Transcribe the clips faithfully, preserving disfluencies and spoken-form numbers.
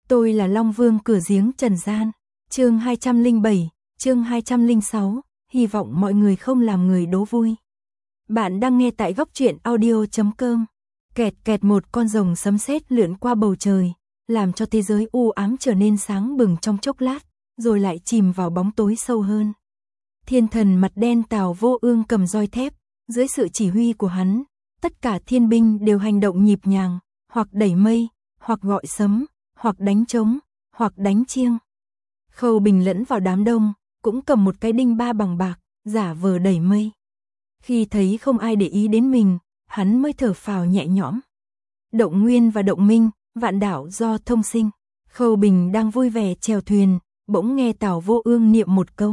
Tôi là Long Vương cửa giếng trần gian. Chương hai trăm lẻ bảy, chương hai trăm lẻ sáu, hy vọng mọi người không làm người đố vui. Bạn đang nghe tại góc truyện audio chấm com. Kẹt kẹt một con rồng sấm sét lượn qua bầu trời, làm cho thế giới u ám trở nên sáng bừng trong chốc lát, rồi lại chìm vào bóng tối sâu hơn. Thiên thần mặt đen Tào Vô Ương cầm roi thép, dưới sự chỉ huy của hắn, tất cả thiên binh đều hành động nhịp nhàng, hoặc đẩy mây, hoặc gọi sấm, hoặc đánh trống, hoặc đánh chiêng. Khâu Bình lẫn vào đám đông, cũng cầm một cái đinh ba bằng bạc, giả vờ đẩy mây. Khi thấy không ai để ý đến mình, hắn mới thở phào nhẹ nhõm. Động Nguyên và Động Minh, vạn đảo do thông sinh. Khâu Bình đang vui vẻ chèo thuyền, bỗng nghe Tào Vô Ương niệm một câu.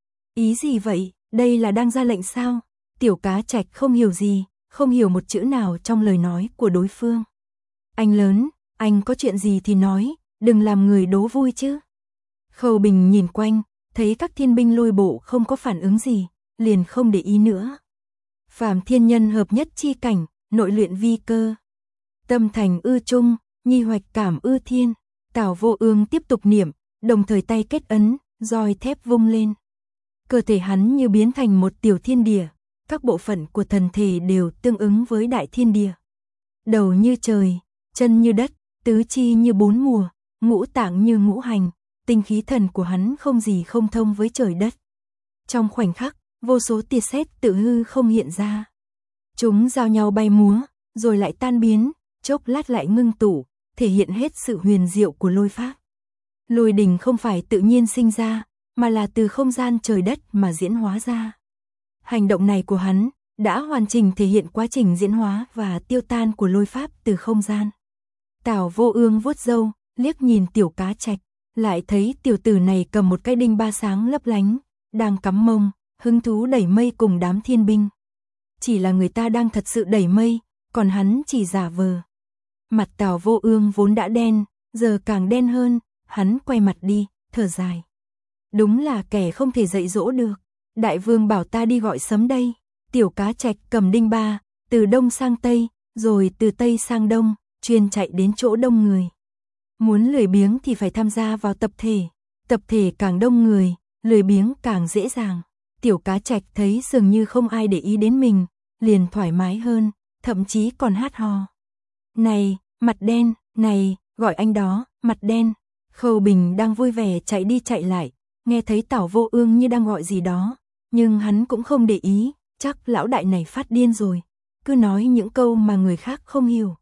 Ý gì vậy, đây là đang ra lệnh sao? Tiểu Cá Trạch không hiểu gì, không hiểu một chữ nào trong lời nói của đối phương. Anh lớn, anh có chuyện gì thì nói, đừng làm người đố vui chứ. Khâu Bình nhìn quanh, thấy các thiên binh lôi bộ không có phản ứng gì, liền không để ý nữa. Phàm thiên nhân hợp nhất chi cảnh, nội luyện vi cơ. Tâm thành ư trung, nhi hoạch cảm ư thiên. Tào Vô Ương tiếp tục niệm, đồng thời tay kết ấn, roi thép vung lên. Cơ thể hắn như biến thành một tiểu thiên địa, các bộ phận của thần thể đều tương ứng với đại thiên địa. Đầu như trời, chân như đất, tứ chi như bốn mùa, ngũ tạng như ngũ hành, tinh khí thần của hắn không gì không thông với trời đất. Trong khoảnh khắc, vô số tia sét tự hư không hiện ra. Chúng giao nhau bay múa, rồi lại tan biến, chốc lát lại ngưng tụ, thể hiện hết sự huyền diệu của lôi pháp. Lôi đình không phải tự nhiên sinh ra, mà là từ không gian trời đất mà diễn hóa ra. Hành động này của hắn đã hoàn chỉnh thể hiện quá trình diễn hóa và tiêu tan của lôi pháp từ không gian. Tào Vô Ương vuốt râu, liếc nhìn Tiểu Cá Trạch, lại thấy tiểu tử này cầm một cái đinh ba sáng lấp lánh, đang cắm mông, hứng thú đẩy mây cùng đám thiên binh. Chỉ là người ta đang thật sự đẩy mây, còn hắn chỉ giả vờ. Mặt Tào Vô Ương vốn đã đen, giờ càng đen hơn, hắn quay mặt đi, thở dài. Đúng là kẻ không thể dạy dỗ được. Đại vương bảo ta đi gọi sấm đây. Tiểu Cá Trạch cầm đinh ba, từ đông sang tây, rồi từ tây sang đông, chuyên chạy đến chỗ đông người. Muốn lười biếng thì phải tham gia vào tập thể. Tập thể càng đông người, lười biếng càng dễ dàng. Tiểu Cá Trạch thấy dường như không ai để ý đến mình, liền thoải mái hơn, thậm chí còn hát hò. Này, mặt đen, này, gọi anh đó, mặt đen. Khâu Bình đang vui vẻ chạy đi chạy lại, nghe thấy Tào Vô Ương như đang gọi gì đó, nhưng hắn cũng không để ý, chắc lão đại này phát điên rồi, cứ nói những câu mà người khác không hiểu.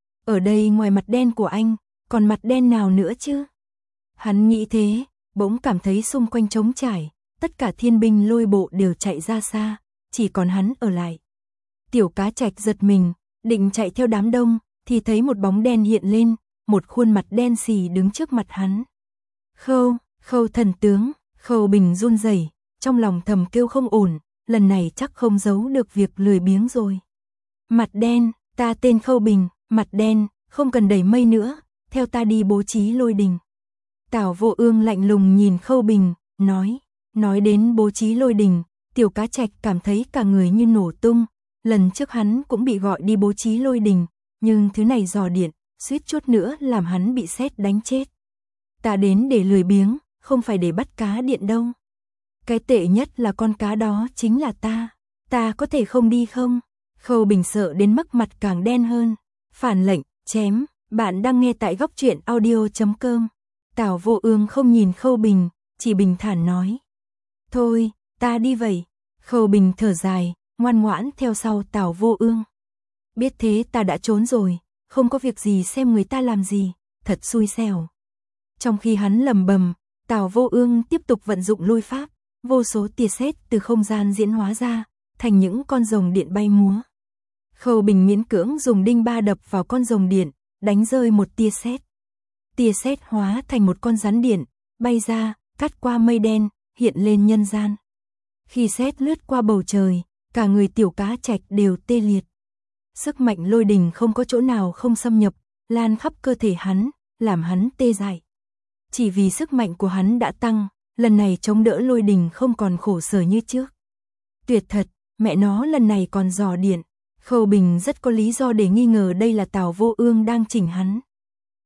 Ở đây ngoài mặt đen của anh, còn mặt đen nào nữa chứ? Hắn nghĩ thế, bỗng cảm thấy xung quanh trống trải, tất cả thiên binh lôi bộ đều chạy ra xa, chỉ còn hắn ở lại. Tiểu Cá Trạch giật mình, định chạy theo đám đông, thì thấy một bóng đen hiện lên, một khuôn mặt đen xì đứng trước mặt hắn. Khâu, Khâu thần tướng. Khâu Bình run rẩy, trong lòng thầm kêu không ổn, lần này chắc không giấu được việc lười biếng rồi. Mặt đen, ta tên Khâu Bình, mặt đen, không cần đẩy mây nữa, theo ta đi bố trí lôi đình. Tào Vô Ương lạnh lùng nhìn Khâu Bình, nói, nói đến bố trí lôi đình, Tiểu Cá Trạch cảm thấy cả người như nổ tung. Lần trước hắn cũng bị gọi đi bố trí lôi đình, nhưng thứ này dò điện, suýt chút nữa làm hắn bị sét đánh chết. Ta đến để lười biếng, không phải để bắt cá điện đâu. Cái tệ nhất là con cá đó chính là ta. Ta có thể không đi không? Khâu Bình sợ đến mức mặt càng đen hơn. Phản lệnh, chém. Bạn đang nghe tại góc truyện audio chấm com. Tào Vô Ương không nhìn Khâu Bình, chỉ bình thản nói. Thôi, ta đi vậy. Khâu Bình thở dài, ngoan ngoãn theo sau Tào Vô Ương. Biết thế ta đã trốn rồi, không có việc gì xem người ta làm gì, thật xui xẻo. Trong khi hắn lầm bầm, Tào Vô Ương tiếp tục vận dụng lôi pháp, vô số tia sét từ không gian diễn hóa ra, thành những con rồng điện bay múa. Khâu Bình miễn cưỡng dùng đinh ba đập vào con rồng điện, đánh rơi một tia sét. Tia sét hóa thành một con rắn điện, bay ra, cắt qua mây đen, hiện lên nhân gian. Khi sét lướt qua bầu trời, cả người Tiểu Cá Trạch đều tê liệt. Sức mạnh lôi đình không có chỗ nào không xâm nhập, lan khắp cơ thể hắn, làm hắn tê dại. Chỉ vì sức mạnh của hắn đã tăng, lần này chống đỡ lôi đình không còn khổ sở như trước. Tuyệt thật, mẹ nó lần này còn dò điện. Khâu Bình rất có lý do để nghi ngờ đây là Tào Vô Ương đang chỉnh hắn.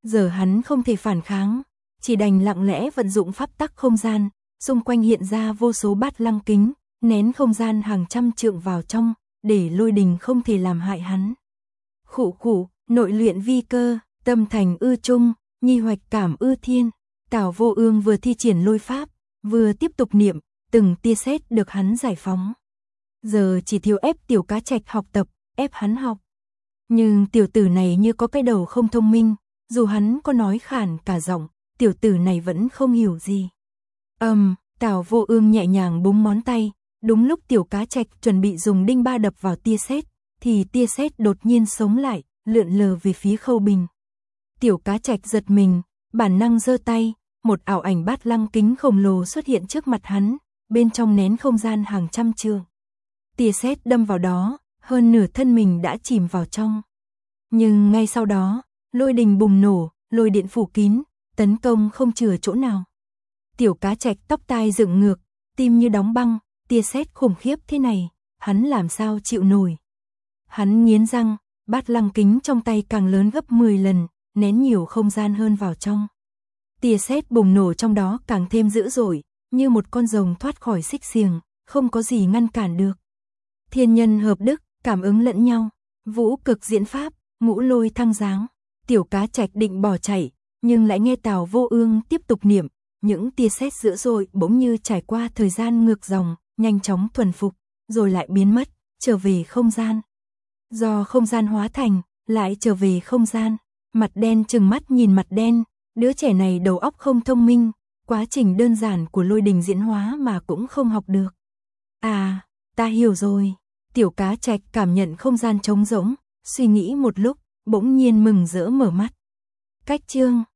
Giờ hắn không thể phản kháng, chỉ đành lặng lẽ vận dụng pháp tắc không gian, xung quanh hiện ra vô số bát lăng kính, nén không gian hàng trăm trượng vào trong, để Lôi Đình không thể làm hại hắn. Khụ khụ, nội luyện vi cơ, tâm thành ư trung, nhi hoạch cảm ư thiên. Tào Vô Ương vừa thi triển lôi pháp, vừa tiếp tục niệm, từng tia sét được hắn giải phóng. Giờ chỉ thiếu ép Tiểu Cá Trạch học tập, ép hắn học. Nhưng tiểu tử này như có cái đầu không thông minh, dù hắn có nói khản cả giọng, tiểu tử này vẫn không hiểu gì. Ầm, um, Tào Vô Ương nhẹ nhàng búng ngón tay, đúng lúc Tiểu Cá Trạch chuẩn bị dùng đinh ba đập vào tia sét, thì tia sét đột nhiên sống lại, lượn lờ về phía Khâu Bình. Tiểu Cá Trạch giật mình, bản năng giơ tay, một ảo ảnh bát lăng kính khổng lồ xuất hiện trước mặt hắn, bên trong nén không gian hàng trăm trượng. Tia sét đâm vào đó, hơn nửa thân mình đã chìm vào trong. Nhưng ngay sau đó, lôi đình bùng nổ, lôi điện phủ kín, tấn công không chừa chỗ nào. Tiểu Cá Trạch tóc tai dựng ngược, tim như đóng băng, tia sét khủng khiếp thế này, hắn làm sao chịu nổi. Hắn nghiến răng, bát lăng kính trong tay càng lớn gấp mười lần, nén nhiều không gian hơn vào trong. Tia sét bùng nổ trong đó càng thêm dữ dội, như một con rồng thoát khỏi xích xiềng, không có gì ngăn cản được. Thiên nhân hợp đức, cảm ứng lẫn nhau, vũ cực diễn pháp, ngũ lôi thăng dáng. Tiểu Cá Trạch định bỏ chạy, nhưng lại nghe Tào Vô Ương tiếp tục niệm, những tia sét dữ dội bỗng như trải qua thời gian ngược dòng, nhanh chóng thuần phục, rồi lại biến mất, trở về không gian. Do không gian hóa thành, lại trở về không gian. Mặt đen trừng mắt nhìn mặt đen, đứa trẻ này đầu óc không thông minh, quá trình đơn giản của lôi đình diễn hóa mà cũng không học được. À, ta hiểu rồi. Tiểu Cá Trạch cảm nhận không gian trống rỗng, suy nghĩ một lúc, bỗng nhiên mừng rỡ mở mắt. Cách chương